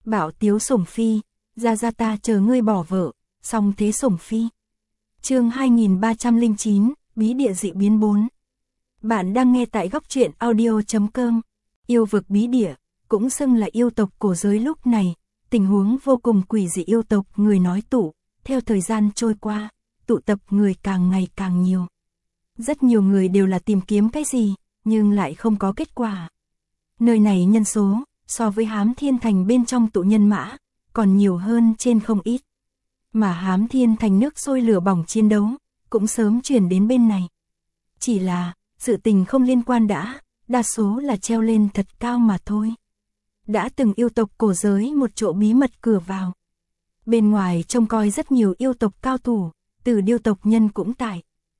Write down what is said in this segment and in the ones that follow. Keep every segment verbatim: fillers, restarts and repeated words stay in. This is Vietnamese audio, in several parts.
Bảo tiếu sủng phi, ra ra ta chờ ngươi bỏ vợ, song thế sủng phi. Chương hai nghìn ba trăm lẻ chín, bí địa dị biến bốn. Bạn đang nghe tại góc truyện audio chấm com. Yêu vực bí địa, cũng xưng là yêu tộc cổ giới lúc này, tình huống vô cùng quỷ dị. Yêu tộc người nói tụ, theo thời gian trôi qua, tụ tập người càng ngày càng nhiều. Rất nhiều người đều là tìm kiếm cái gì, nhưng lại không có kết quả. Nơi này nhân số, so với Hám Thiên Thành bên trong tụ nhân mã, còn nhiều hơn trên không ít. Mà Hám Thiên Thành nước sôi lửa bỏng chiến đấu, cũng sớm chuyển đến bên này. Chỉ là, sự tình không liên quan đã, đa số là treo lên thật cao mà thôi. Đã từng yêu tộc cổ giới một chỗ bí mật cửa vào. Bên ngoài trông coi rất nhiều yêu tộc cao thủ, từ điêu tộc nhân cũng tại.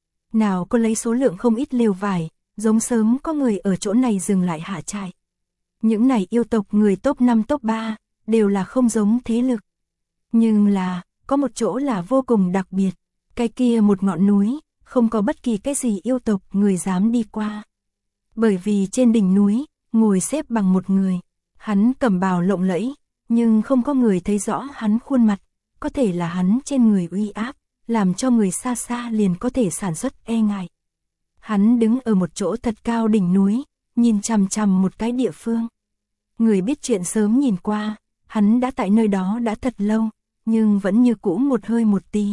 Nào có lấy số lượng không ít lều vải, giống sớm có người ở chỗ này dừng lại hạ trại. Những này yêu tộc người top năm top ba, đều là không giống thế lực. Nhưng là, có một chỗ là vô cùng đặc biệt, cái kia một ngọn núi, không có bất kỳ cái gì yêu tộc người dám đi qua. Bởi vì trên đỉnh núi, ngồi xếp bằng một người, hắn cẩm bào lộng lẫy, nhưng không có người thấy rõ hắn khuôn mặt, có thể là hắn trên người uy áp, làm cho người xa xa liền có thể sản xuất e ngại. Hắn đứng ở một chỗ thật cao đỉnh núi, nhìn chằm chằm một cái địa phương. Người biết chuyện sớm nhìn qua, hắn đã tại nơi đó đã thật lâu, nhưng vẫn như cũ một hơi một tí.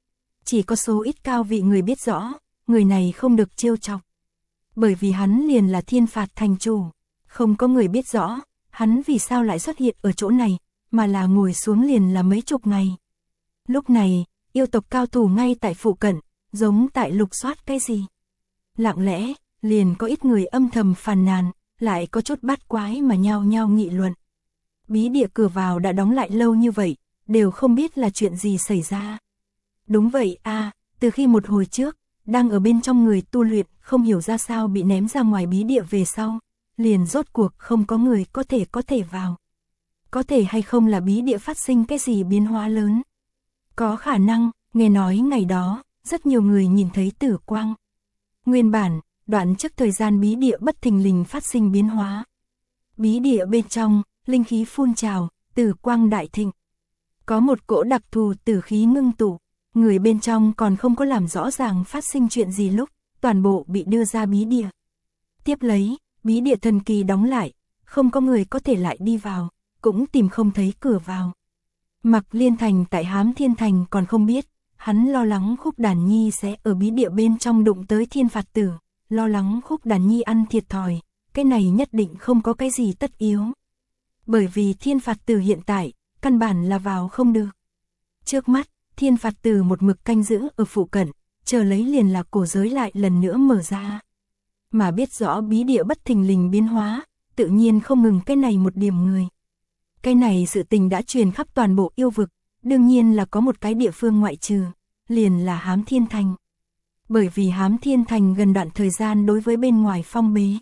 Chỉ có số ít cao vị người biết rõ, người này không được trêu chọc. Bởi vì hắn liền là Thiên Phạt thành chủ, không có người biết rõ, hắn vì sao lại xuất hiện ở chỗ này, mà là ngồi xuống liền là mấy chục ngày. Lúc này, yêu tộc cao thủ ngay tại phụ cận, giống tại lục soát cái gì. Lặng lẽ, liền có ít người âm thầm phàn nàn, lại có chút bát quái mà nhao nhao nghị luận. Bí địa cửa vào đã đóng lại lâu như vậy, đều không biết là chuyện gì xảy ra. Đúng vậy a, từ khi một hồi trước, đang ở bên trong người tu luyện, không hiểu ra sao bị ném ra ngoài bí địa về sau, liền rốt cuộc không có người có thể có thể vào. Có thể hay không là bí địa phát sinh cái gì biến hóa lớn? Có khả năng, nghe nói ngày đó, rất nhiều người nhìn thấy tử quang. Nguyên bản, đoạn trước thời gian bí địa bất thình lình phát sinh biến hóa. Bí địa bên trong, linh khí phun trào, tử quang đại thịnh. Có một cỗ đặc thù tử khí ngưng tụ, người bên trong còn không có làm rõ ràng phát sinh chuyện gì lúc, toàn bộ bị đưa ra bí địa. Tiếp lấy, bí địa thần kỳ đóng lại, không có người có thể lại đi vào, cũng tìm không thấy cửa vào. Mặc Liên Thành tại Hám Thiên Thành còn không biết, hắn lo lắng Khúc Đàn Nhi sẽ ở bí địa bên trong đụng tới Thiên Phạt Tử, lo lắng Khúc Đàn Nhi ăn thiệt thòi, cái này nhất định không có cái gì tất yếu. Bởi vì Thiên Phạt Tử hiện tại, căn bản là vào không được. Trước mắt, Thiên Phạt Tử một mực canh giữ ở phụ cận, chờ lấy liền là cổ giới lại lần nữa mở ra. Mà biết rõ bí địa bất thình lình biến hóa, tự nhiên không ngừng cái này một điểm người. Cái này sự tình đã truyền khắp toàn bộ yêu vực, đương nhiên là có một cái địa phương ngoại trừ, liền là Hám Thiên Thành. Bởi vì Hám Thiên Thành gần đoạn thời gian đối với bên ngoài phong bế,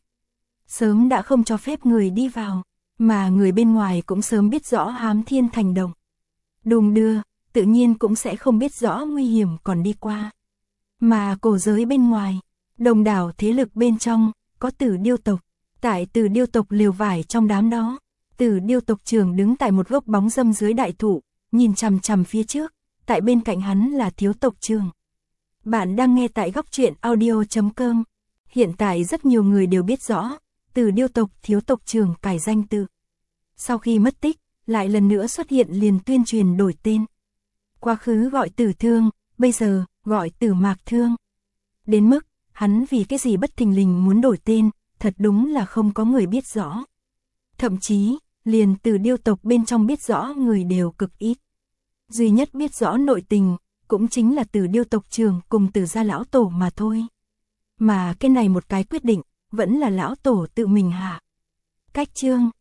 sớm đã không cho phép người đi vào, mà người bên ngoài cũng sớm biết rõ Hám Thiên Thành động. Đùng đưa, tự nhiên cũng sẽ không biết rõ nguy hiểm còn đi qua. Mà cổ giới bên ngoài, đồng đảo thế lực bên trong, có Tử Điêu tộc, tại Tử Điêu tộc liều vải trong đám đó. Tử Điêu tộc trưởng đứng tại một gốc bóng râm dưới đại thụ, nhìn chằm chằm phía trước, tại bên cạnh hắn là thiếu tộc trưởng. Bạn đang nghe tại góc truyện audio chấm com. Hiện tại rất nhiều người đều biết rõ, Tử Điêu tộc thiếu tộc trưởng cải danh tự. Sau khi mất tích, lại lần nữa xuất hiện liền tuyên truyền đổi tên. Quá khứ gọi Tử Thương, bây giờ gọi Tử Mạc Thương. Đến mức, hắn vì cái gì bất thình lình muốn đổi tên, thật đúng là không có người biết rõ. Thậm chí, liền Tử Điêu tộc bên trong biết rõ người đều cực ít. Duy nhất biết rõ nội tình, cũng chính là Tử Điêu tộc trưởng cùng Tử gia lão tổ mà thôi. Mà cái này một cái quyết định, vẫn là lão tổ tự mình hạ. Cách chương,